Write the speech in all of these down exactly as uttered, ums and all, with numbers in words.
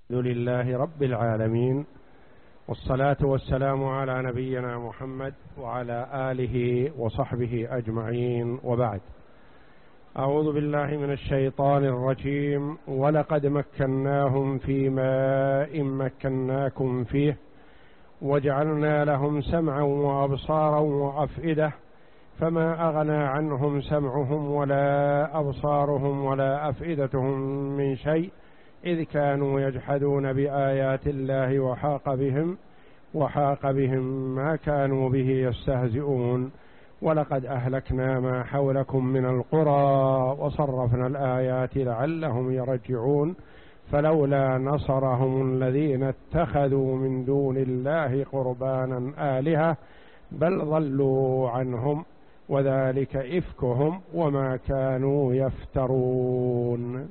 الحمد لله رب العالمين، والصلاة والسلام على نبينا محمد وعلى آله وصحبه أجمعين، وبعد. أعوذ بالله من الشيطان الرجيم. ولقد مكناهم في ماء مكناكم فيه وجعلنا لهم سمعا وأبصارا وأفئدة فما أغنى عنهم سمعهم ولا أبصارهم ولا أفئدتهم من شيء إذ كانوا يجحدون بآيات الله وحاق بهم وحاق بهم ما كانوا به يستهزئون. ولقد أهلكنا ما حولكم من القرى وصرفنا الآيات لعلهم يرجعون فلولا نصرهم الذين اتخذوا من دون الله قربانا آلهة بل ضلوا عنهم وذلك إفكهم وما كانوا يفترون.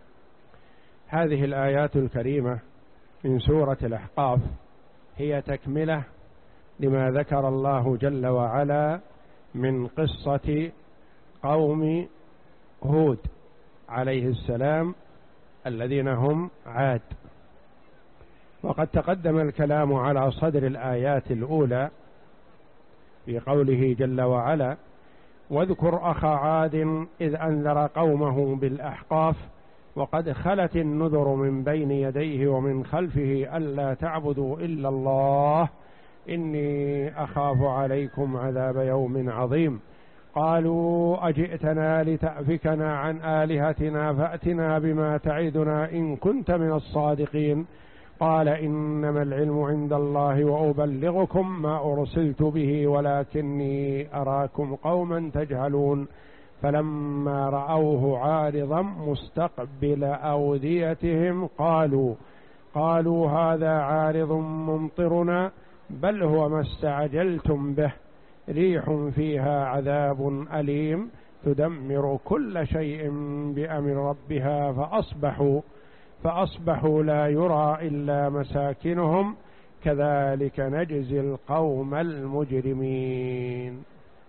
هذه الآيات الكريمة من سورة الأحقاف هي تكملة لما ذكر الله جل وعلا من قصة قوم هود عليه السلام الذين هم عاد. وقد تقدم الكلام على صدر الآيات الأولى في قوله جل وعلا: واذكر أخا عاد إذ أنذر قومه بالأحقاف وقد خلت النذر من بين يديه ومن خلفه ألا تعبدوا إلا الله إني أخاف عليكم عذاب يوم عظيم. قالوا أجئتنا لتأفكنا عن آلهتنا فأتنا بما تعدنا إن كنت من الصادقين. قال إنما العلم عند الله وأبلغكم ما أرسلت به ولكني أراكم قوما تجهلون. فلما رأوه عارضا مستقبل أوديتهم قالوا قالوا هذا عارض ممطرنا بل هو ما استعجلتم به ريح فيها عذاب أليم تدمر كل شيء بأمر ربها فأصبحوا فأصبحوا لا يرى إلا مساكنهم كذلك نجزي القوم المجرمين.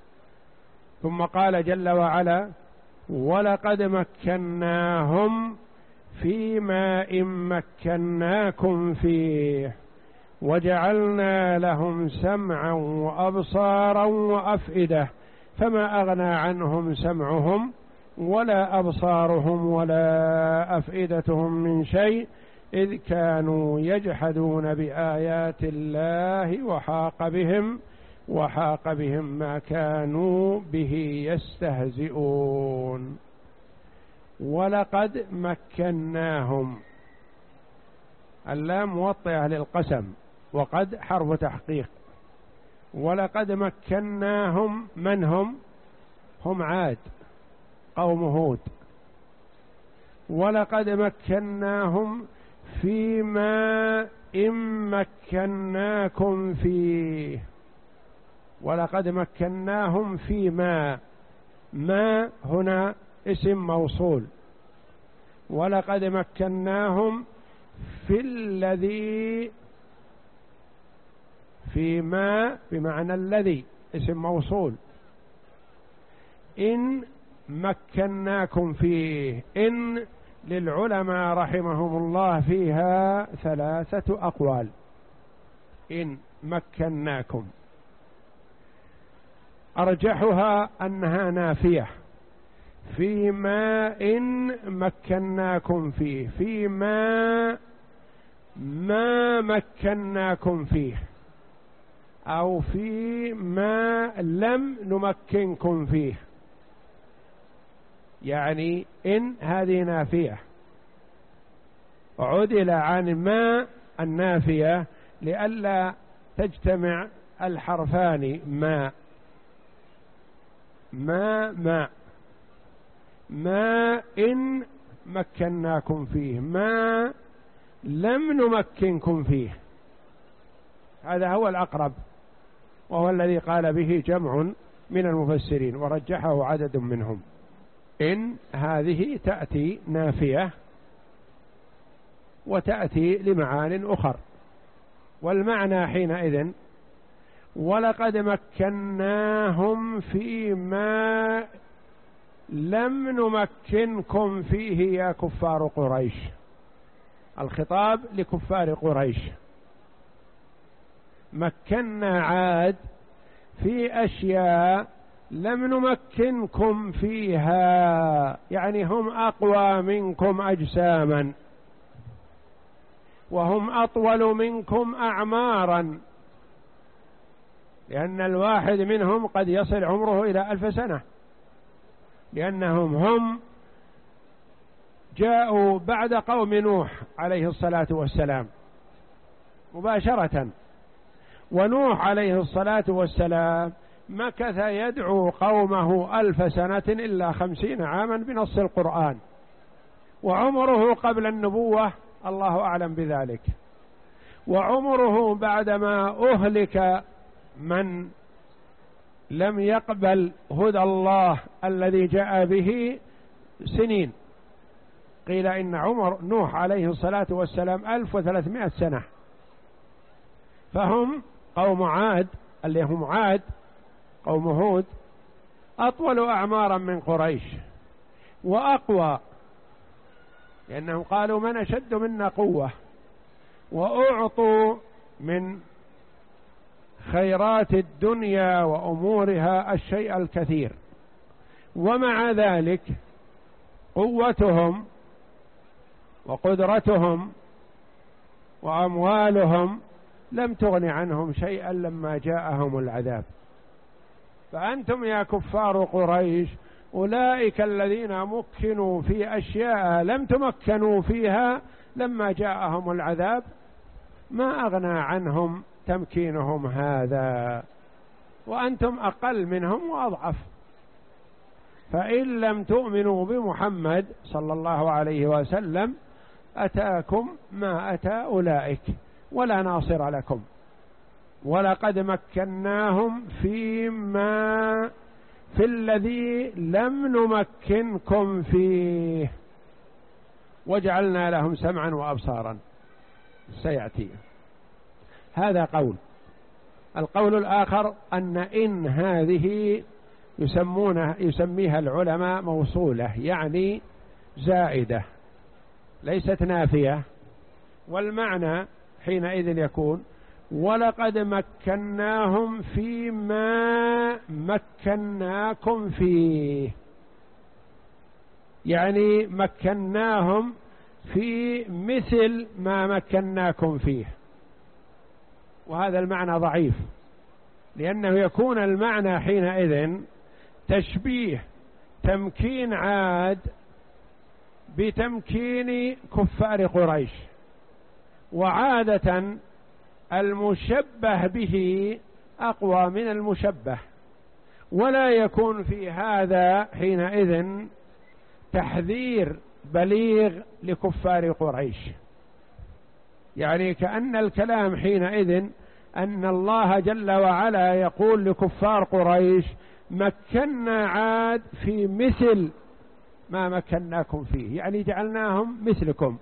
ثم قال جل وعلا: ولقد مكناهم في ماء مكناكم فيه وجعلنا لهم سمعا وأبصارا وأفئدة فما أغنى عنهم سمعهم ولا أبصارهم ولا أفئدتهم من شيء إذ كانوا يجحدون بآيات الله وحاق بهم وحاق بهم ما كانوا به يستهزئون. ولقد مكناهم، اللام موطئة للقسم، وقد حرف تحقيق. ولقد مكناهم، من هم؟ هم عاد قوم هود. ولقد مكناهم فيما إن مكناكم فيه. ولقد مكناهم فيما، ما هنا اسم موصول. ولقد مكناهم في الذي، فيما بمعنى الذي اسم موصول. إن مكناكم فيه، إن للعلماء رحمهم الله فيها ثلاثة أقوال. إن مكناكم أرجحها أنها نافية، فيما إن مكناكم فيه، فيما ما مكناكم فيه، أو فيما لم نمكنكم فيه. يعني إن هذه نافية، عدل عن ما النافية لئلا تجتمع الحرفان ما ما ما ما إن مكناكم فيه، ما لم نمكنكم فيه. هذا هو الأقرب، وهو الذي قال به جمع من المفسرين ورجحه عدد منهم. إن هذه تأتي نافية وتأتي لمعان أخر، والمعنى حينئذ ولقد مكناهم فيما لم نمكنكم فيه يا كفار قريش، الخطاب لكفار قريش. مكنا عاد في أشياء لم نمكنكم فيها، يعني هم أقوى منكم أجساما، وهم أطول منكم أعمارا، لأن الواحد منهم قد يصل عمره إلى ألف سنة، لأنهم هم جاءوا بعد قوم نوح عليه الصلاة والسلام مباشرة، ونوح عليه الصلاة والسلام مكث يدعو قومه ألف سنة إلا خمسين عاما بنص القرآن، وعمره قبل النبوة الله أعلم بذلك، وعمره بعدما أهلك من لم يقبل هدى الله الذي جاء به سنين. قيل إن عمر نوح عليه الصلاة والسلام ألف وثلاثمائة سنة. فهم قوم عاد اللي هم عاد قوم هود أطول أعمارا من قريش وأقوى، لأنهم قالوا من أشد منا قوة، وأعطوا من خيرات الدنيا وأمورها الشيء الكثير، ومع ذلك قوتهم وقدرتهم وأموالهم لم تغن عنهم شيئا لما جاءهم العذاب. فأنتم يا كفار قريش أولئك الذين مكنوا في أشياء لم تمكنوا فيها لما جاءهم العذاب، ما أغنى عنهم تمكينهم هذا، وأنتم أقل منهم وأضعف. فإن لم تؤمنوا بمحمد صلى الله عليه وسلم أتاكم ما أتى أولئك ولا ناصر لكم، ولقد مكناهم فيما في الذي لم نمكنكم فيه وجعلنا لهم سمعا وأبصارا. سيأتي هذا قول. القول الآخر أن إن هذه يسمونها يسميها العلماء موصولة، يعني زائدة ليست نافية، والمعنى حينئذ يكون ولقد مكناهم فيما مكناكم فيه، يعني مكناهم في مثل ما مكناكم فيه. وهذا المعنى ضعيف، لأنه يكون المعنى حينئذ تشبيه تمكين عاد بتمكين كفار قريش، وعادة المشبه به أقوى من المشبه، ولا يكون في هذا حينئذ تحذير بليغ لكفار قريش. يعني كأن الكلام حينئذ أن الله جل وعلا يقول لكفار قريش مكنا عاد في مثل ما مكناكم فيه، يعني جعلناهم مثلكم.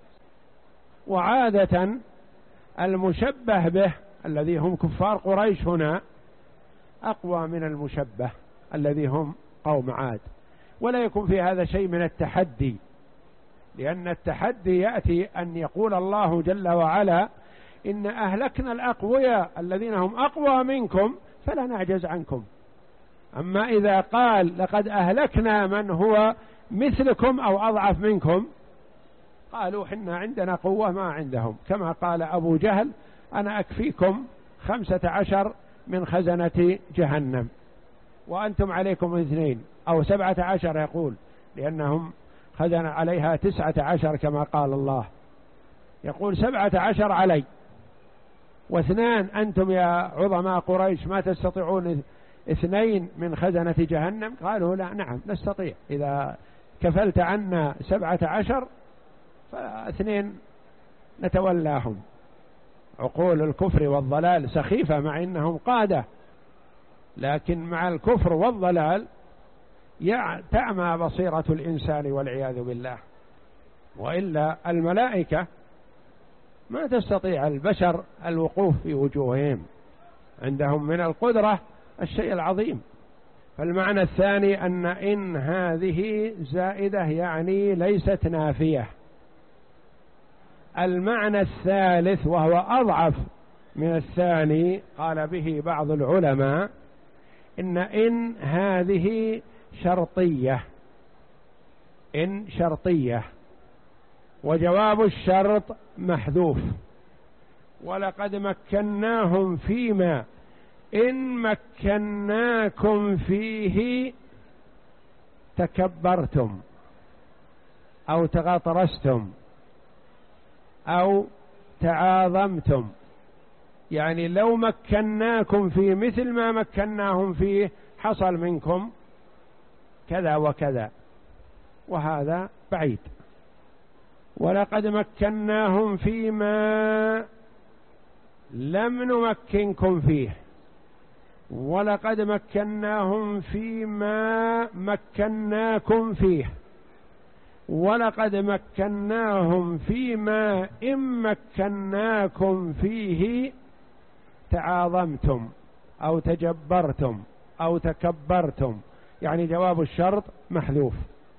وعادة المشبه به الذي هم كفار قريش هنا أقوى من المشبه الذي هم قوم عاد، ولا يكون في هذا شيء من التحدي، لأن التحدي يأتي أن يقول الله جل وعلا إن أهلكنا الأقوياء الذين هم أقوى منكم فلا نعجز عنكم. أما إذا قال لقد أهلكنا من هو مثلكم أو أضعف منكم، قالوا حنا عندنا قوة ما عندهم، كما قال أبو جهل أنا أكفيكم خمسة عشر من خزنة جهنم وأنتم عليكم اثنين، أو سبعة عشر يقول، لأنهم خزن عليها تسعة عشر كما قال الله، يقول سبعة عشر علي واثنان أنتم يا عظماء قريش ما تستطيعون اثنين من خزنة جهنم. قالوا لا نعم نستطيع، إذا كفلت عنا سبعة عشر فاثنين نتولاهم. عقول الكفر والضلال سخيفة مع إنهم قادة، لكن مع الكفر والضلال تعمى بصيرة الإنسان والعياذ بالله. وإلا الملائكة ما تستطيع البشر الوقوف في وجوههم، عندهم من القدرة الشيء العظيم. فالمعنى الثاني أن إن هذه زائدة، يعني ليست نافية، المعنى الثالث وهو أضعف من الثاني قال به بعض العلماء إن إن هذه شرطية، إن شرطية وجواب الشرط محذوف، ولقد مكناهم فيما إن مكناكم فيه تكبرتم أو تغطرستم أو تعاظمتم، يعني لو مكناكم في مثل ما مكناهم فيه حصل منكم كذا وكذا، وهذا بعيد. ولقد مكناهم فيما لم نمكنكم فيه، ولقد مكناهم فيما مكناكم فيه، ولقد مكناهم فيما إن مكناكم فيه تعاظمتم أو تجبرتم أو تكبرتم، يعني جواب الشرط محذوف.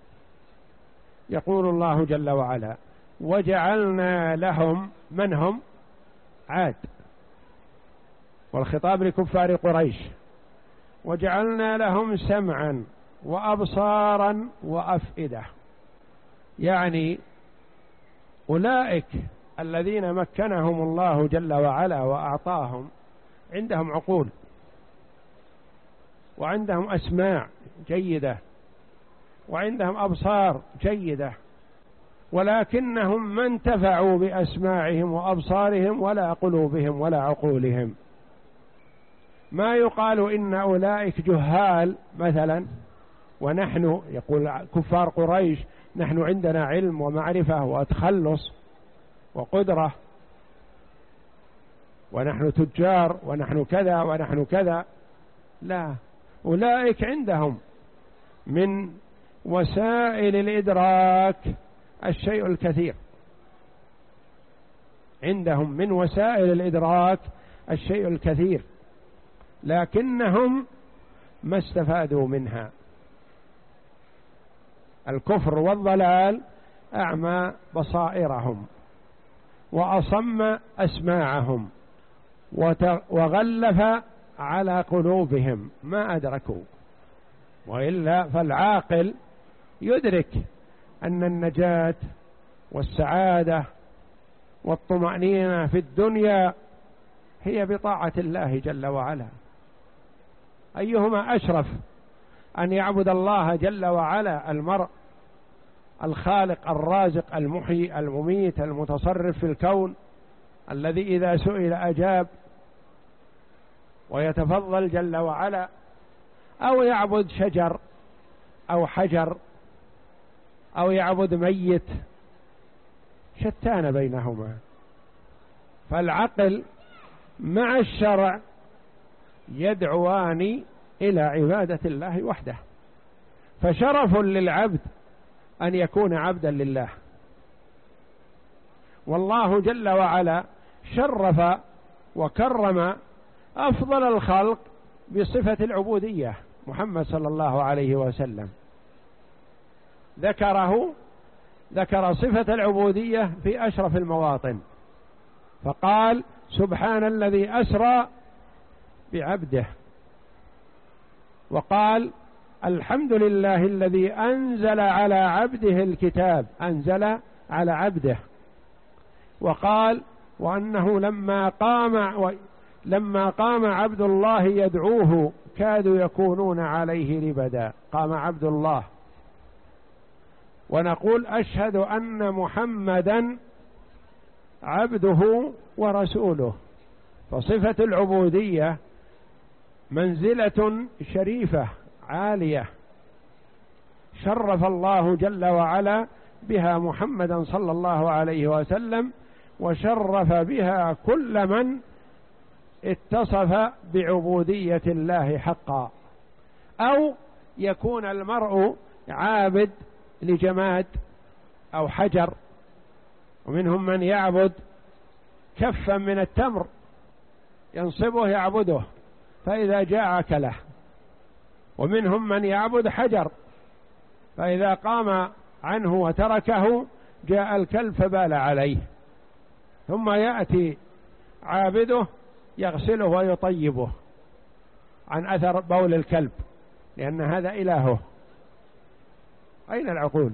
يقول الله جل وعلا: وجعلنا لهم، من هم؟ عاد، والخطاب لكفار قريش. وجعلنا لهم سمعا وأبصارا وأفئدة، يعني أولئك الذين مكنهم الله جل وعلا وأعطاهم عندهم عقول وعندهم أسماع جيدة وعندهم أبصار جيدة، ولكنهم ما انتفعوا بأسماعهم وأبصارهم ولا قلوبهم ولا عقولهم. ما يقال إن أولئك جهال مثلا، ونحن يقول كفار قريش نحن عندنا علم ومعرفة وتخلص وقدرة ونحن تجار ونحن كذا ونحن كذا، لا، أولئك عندهم من وسائل الإدراك الشيء الكثير، عندهم من وسائل الإدراك الشيء الكثير، لكنهم ما استفادوا منها. الكفر والضلال أعمى بصائرهم وأصم أسماعهم وغلف على قلوبهم، ما أدركوا. وإلا فالعاقل يدرك أن النجاة والسعادة والطمأنينة في الدنيا هي بطاعة الله جل وعلا. أيهما أشرف، أن يعبد الله جل وعلا المرء الخالق الرازق المحيي المميت المتصرف في الكون الذي إذا سئل أجاب ويتفضل جل وعلا، أو يعبد شجر أو حجر أو يعبد ميت؟ شتان بينهما. فالعقل مع الشرع يدعوان إلى عبادة الله وحده، فشرف للعبد أن يكون عبدا لله. والله جل وعلا شرف وكرم أفضل الخلق بصفة العبودية، محمد صلى الله عليه وسلم ذكره ذكر صفة العبودية في أشرف المواطن، فقال: سبحان الذي أسرى بعبده، وقال: الحمد لله الذي أنزل على عبده الكتاب، أنزل على عبده، وقال: وأنه لما قام لما قام عبد الله يدعوه كادوا يكونون عليه لبدا، قام عبد الله. ونقول: أشهد أن محمدا عبده ورسوله. فصفة العبودية منزلة شريفة عالية، شرف الله جل وعلا بها محمدا صلى الله عليه وسلم، وشرف بها كل من اتصف بعبودية الله حقا. أو يكون المرء عابد لجماد أو حجر، ومنهم من يعبد كفا من التمر ينصبه يعبده فإذا جاء أكله، ومنهم من يعبد حجر فإذا قام عنه وتركه جاء الكلب فبال عليه. ثم يأتي عابده يغسله ويطيبه عن أثر بول الكلب، لأن هذا إلهه. أين العقول؟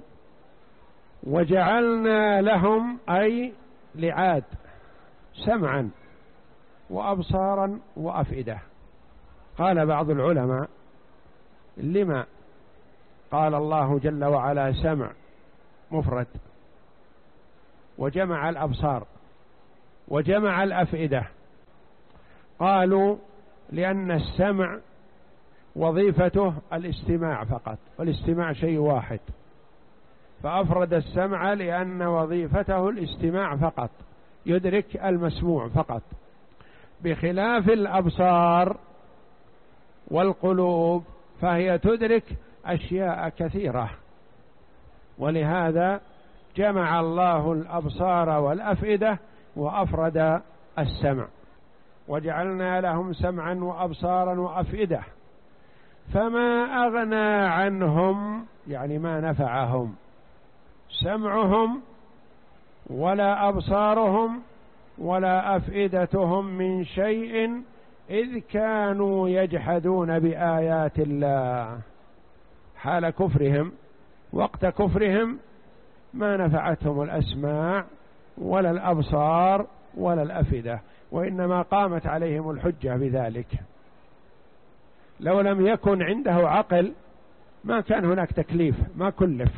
وجعلنا لهم أي لعاد سمعا وأبصارا وأفئدة. قال بعض العلماء: لما قال الله جل وعلا سمع مفرد وجمع الأبصار وجمع الأفئدة؟ قالوا: لأن السمع وظيفته الاستماع فقط، والاستماع شيء واحد، فأفرد السمع لأن وظيفته الاستماع فقط، يدرك المسموع فقط، بخلاف الأبصار والقلوب فهي تدرك أشياء كثيرة، ولهذا جمع الله الأبصار والأفئدة وأفرد السمع. وجعلنا لهم سمعا وأبصارا وأفئدة فما أغنى عنهم، يعني ما نفعهم سمعهم ولا أبصارهم ولا أفئدتهم من شيء إذ كانوا يجحدون بآيات الله. حال كفرهم، وقت كفرهم، ما نفعتهم الأسماع ولا الأبصار ولا الأفئدة، وإنما قامت عليهم الحجة بذلك. لو لم يكن عنده عقل ما كان هناك تكليف، ما كلف.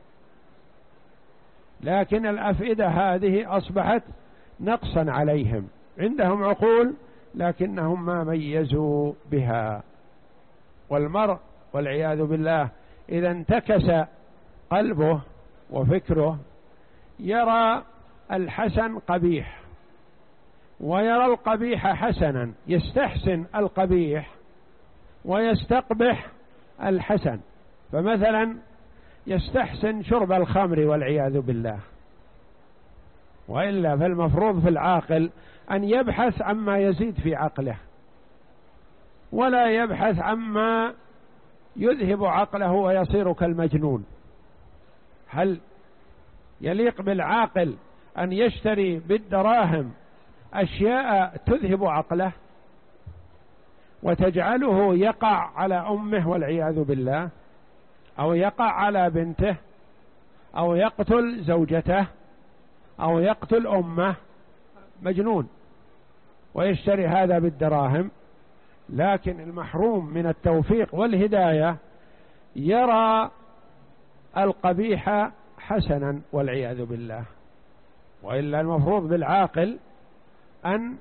لكن الأفئدة هذه أصبحت نقصا عليهم، عندهم عقول لكنهم ما ميزوا بها. والمرء والعياذ بالله إذا انتكس قلبه وفكره يرى الحسن قبيح ويرى القبيح حسنا، يستحسن القبيح ويستقبح الحسن. فمثلا يستحسن شرب الخمر والعياذ بالله، وإلا فالمفروض في العاقل أن يبحث عما يزيد في عقله ولا يبحث عما يذهب عقله ويصير كالمجنون. هل يليق بالعاقل أن يشتري بالدراهم أشياء تذهب عقله وتجعله يقع على أمه والعياذ بالله، أو يقع على بنته، أو يقتل زوجته، أو يقتل أمه؟ مجنون، ويشتري هذا بالدراهم. لكن المحروم من التوفيق والهداية يرى القبيح حسنا والعياذ بالله. وإلا المفروض بالعاقل أن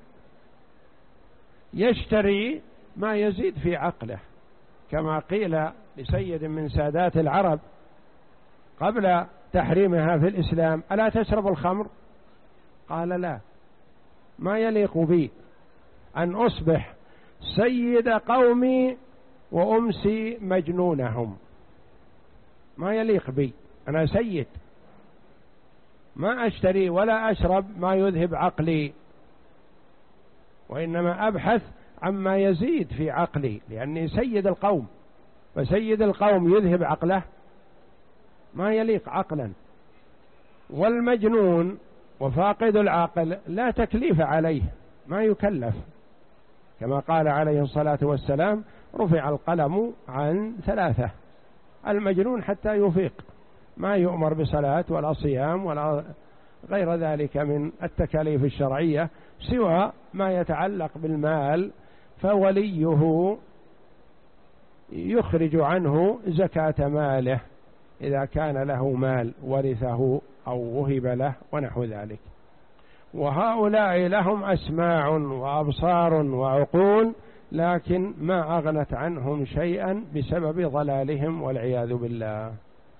يشتري ما يزيد في عقله، كما قيل لسيد من سادات العرب قبل تحريمها في الإسلام: ألا تشرب الخمر؟ قال: لا، ما يليق بي أن أصبح سيد قومي وأمسي مجنونهم، ما يليق بي، أنا سيد، ما أشتري ولا أشرب ما يذهب عقلي، وإنما أبحث عما يزيد في عقلي، لأني سيد القوم، فسيد القوم يذهب عقله، ما يليق عقلا. والمجنون وفاقد العقل لا تكليف عليه، ما يكلف، كما قال عليه الصلاة والسلام: رفع القلم عن ثلاثة. المجنون حتى يفيق ما يؤمر بصلاة ولا صيام ولا غير ذلك من التكاليف الشرعية، سوى ما يتعلق بالمال، فوليه يخرج عنه زكاة ماله إذا كان له مال ورثه أو وهب له ونحو ذلك. وهؤلاء لهم أسماع وأبصار وعقول لكن ما أغنت عنهم شيئا بسبب ضلالهم والعياذ بالله.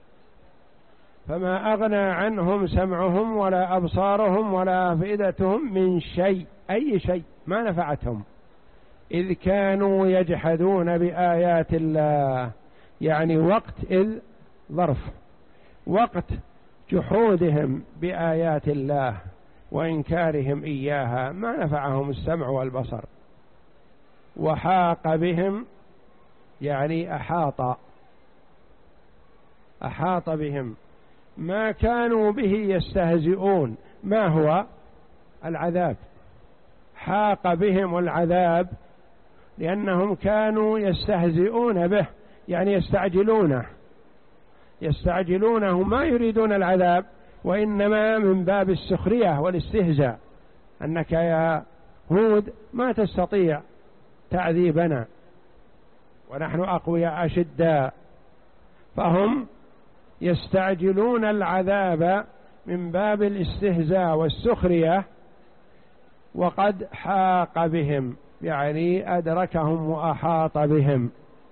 فما أغنى عنهم سمعهم ولا أبصارهم ولا أفئدتهم من شيء، أي شيء ما نفعتهم، إذ كانوا يجحدون بآيات الله، يعني وقت إذ ظرف، وقت جحودهم بآيات الله وإنكارهم إياها ما نفعهم السمع والبصر. وحاق بهم يعني أحاط أحاط بهم ما كانوا به يستهزئون. ما هو العذاب، حاق بهم العذاب لأنهم كانوا يستهزئون به، يعني يستعجلونه يستعجلونه ما يريدون العذاب، وإنما من باب السخرية والاستهزاء، أنك يا هود ما تستطيع تعذيبنا ونحن أقوياء أشداء، فهم يستعجلون العذاب من باب الاستهزاء والسخرية، وقد حاق بهم يعني أدركهم وأحاط بهم،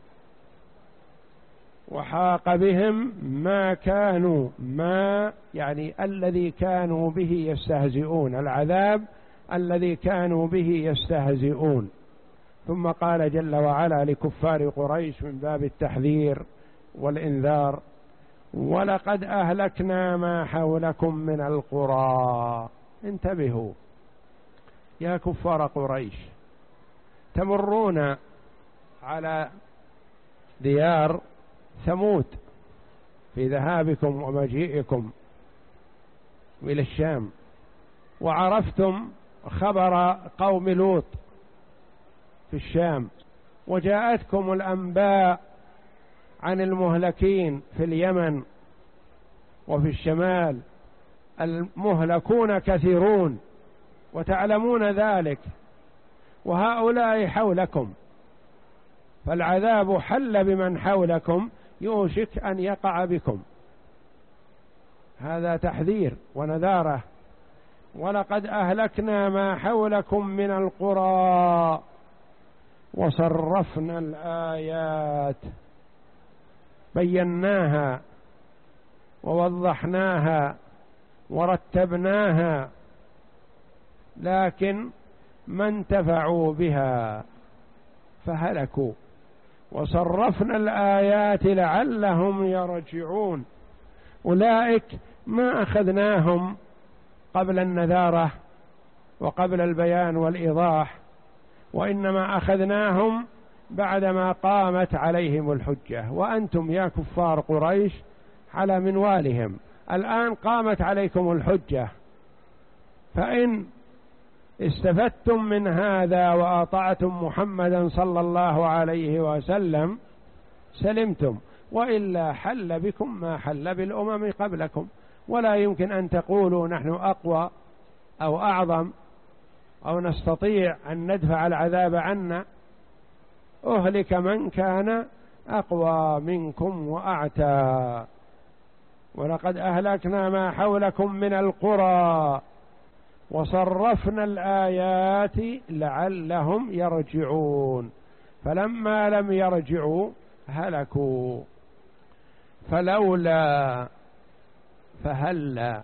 وحاق بهم ما كانوا ما يعني الذي كانوا به يستهزئون، العذاب الذي كانوا به يستهزئون. ثم قال جل وعلا لكفار قريش من باب التحذير والإنذار: ولقد أهلكنا ما حولكم من القرى. انتبهوا يا كفار قريش، تمرون على ديار ثمود في ذهابكم ومجيئكم إلى الشام، وعرفتم خبر قوم لوط في الشام، وجاءتكم الأنباء عن المهلكين في اليمن وفي الشمال، المهلكون كثيرون وتعلمون ذلك، وهؤلاء حولكم، فالعذاب حل بمن حولكم يوشك أن يقع بكم. هذا تحذير ونذارة. ولقد أهلكنا ما حولكم من القرى وصرفنا الآيات، بيناها ووضحناها ورتبناها، لكن ما انتفعوا بها فهلكوا. وصرفنا الآيات لعلهم يرجعون، أولئك ما أخذناهم قبل النذارة وقبل البيان والإيضاح، وإنما أخذناهم بعدما قامت عليهم الحجة، وأنتم يا كفار قريش على منوالهم، الآن قامت عليكم الحجة، فإن استفدتم من هذا وأطعتم محمدا صلى الله عليه وسلم سلمتم، وإلا حل بكم ما حل بالأمم قبلكم. ولا يمكن أن تقولوا نحن أقوى أو أعظم أو نستطيع أن ندفع العذاب عنا. أهلك من كان أقوى منكم وأعتى. ولقد أهلكنا ما حولكم من القرى وصرفنا الآيات لعلهم يرجعون، فلما لم يرجعوا هلكوا. فلولا فهلا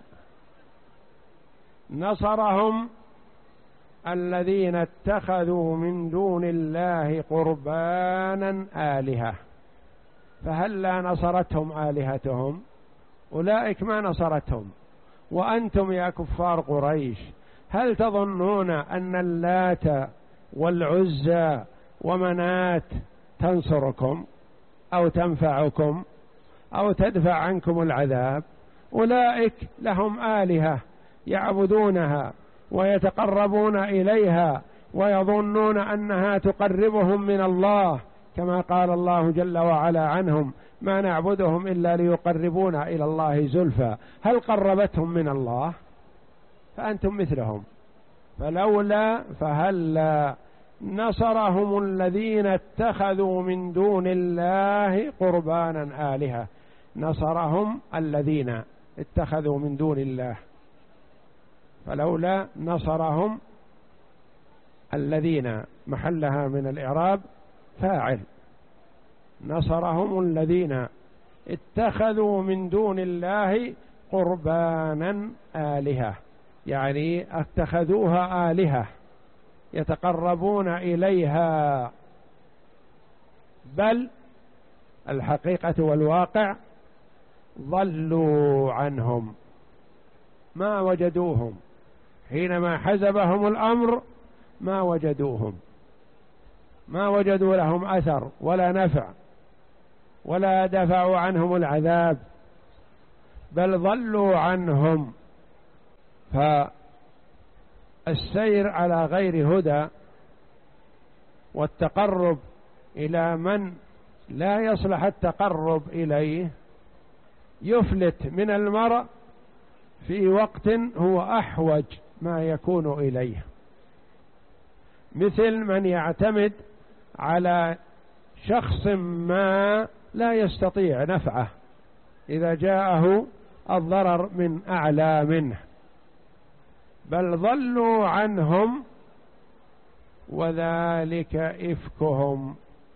نصرهم الذين اتخذوا من دون الله قربانا آلهة. فهلا نصرتهم آلهتهم؟ أولئك ما نصرتهم. وأنتم يا كفار قريش هل تظنون أن اللات والعزى ومنات تنصركم أو تنفعكم أو تدفع عنكم العذاب؟ أولئك لهم آلهة يعبدونها ويتقربون إليها ويظنون أنها تقربهم من الله، كما قال الله جل وعلا عنهم: ما نعبدهم إلا ليقربونا إلى الله زلفى. هل قربتهم من الله؟ فأنتم مثلهم. فلولا فهلا نصرهم الذين اتخذوا من دون الله قربانا آلهة. نصرهم الذين اتخذوا من دون الله، فلولا نصرهم الذين محلها من الإعراب فاعل، نصرهم الذين اتخذوا من دون الله قربانا آلهة، يعني اتخذوها آلهة يتقربون إليها. بل الحقيقة والواقع ضلوا عنهم، ما وجدوهم حينما حزبهم الأمر، ما وجدوهم، ما وجدوا لهم أثر ولا نفع ولا دفعوا عنهم العذاب، بل ضلوا عنهم. السير على غير هدى والتقرب إلى من لا يصلح التقرب إليه يفلت من المرء في وقت هو أحوج ما يكون إليه، مثل من يعتمد على شخص ما لا يستطيع نفعه إذا جاءه الضرر من أعلى منه، بل ضلوا عنهم وذلك إفكهم،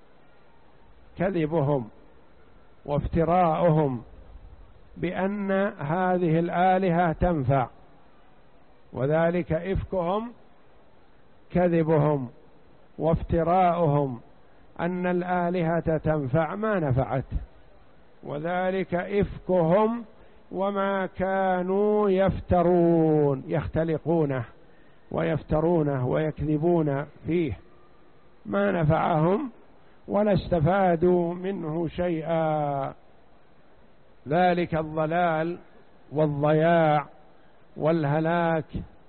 كذبهم وافتراؤهم بأن هذه الآلهة تنفع، وذلك إفكهم كذبهم وافتراؤهم أن الآلهة تنفع ما نفعت، وذلك إفكهم وما كانوا يفترون، يختلقونه ويفترونه ويكذبون فيه، ما نفعهم ولا استفادوا منه شيئا. ذلك الضلال والضياع والهلاك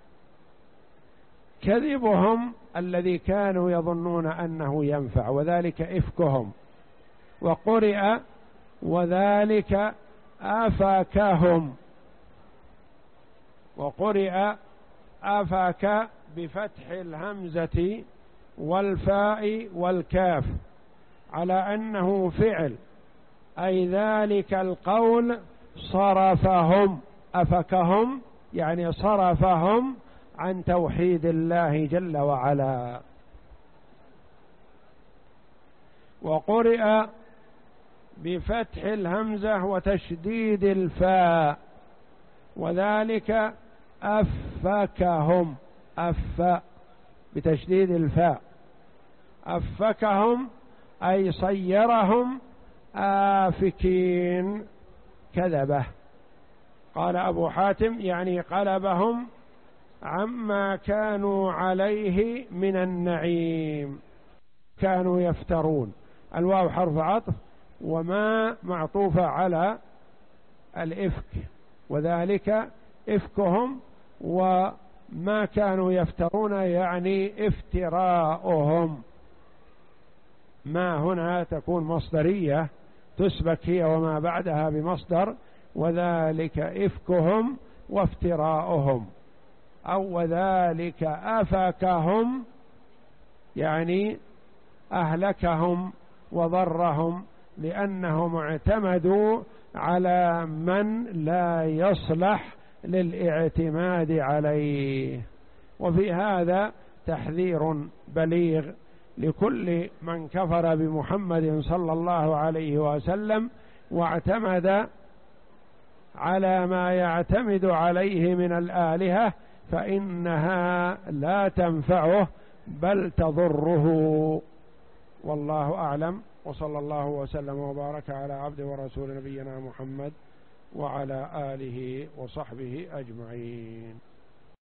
كذبهم الذي كانوا يظنون أنه ينفع، وذلك إفكهم. وقرئ وذلك آفاكهم، وقرئ آفاك بفتح الهمزة والفاء والكاف على أنه فعل، أي ذلك القول صرفهم، أفكهم يعني صرفهم عن توحيد الله جل وعلا. وقرئ بفتح الهمزة وتشديد الفاء، وذلك أفكهم، أف بتشديد الفاء، أفكهم أي صيرهم آفكين كذبه. قال أبو حاتم يعني قلبهم عما كانوا عليه من النعيم، كانوا يفترون. الواو حرف عطف وما معطوفة على الإفك، وذلك إفكهم وما كانوا يفترون يعني افتراؤهم. ما هنا تكون مصدرية تسبك هي وما بعدها بمصدر، وذلك إفكهم وافتراؤهم، أو وذلك أفكهم يعني أهلكهم وضرهم، لأنهم اعتمدوا على من لا يصلح للاعتماد عليه. وفي هذا تحذير بليغ لكل من كفر بمحمد صلى الله عليه وسلم واعتمد على ما يعتمد عليه من الآلهة، فإنها لا تنفعه بل تضره. والله أعلم، وصلى الله وسلم وبارك على عبد ورسول نبينا محمد وعلى آله وصحبه أجمعين.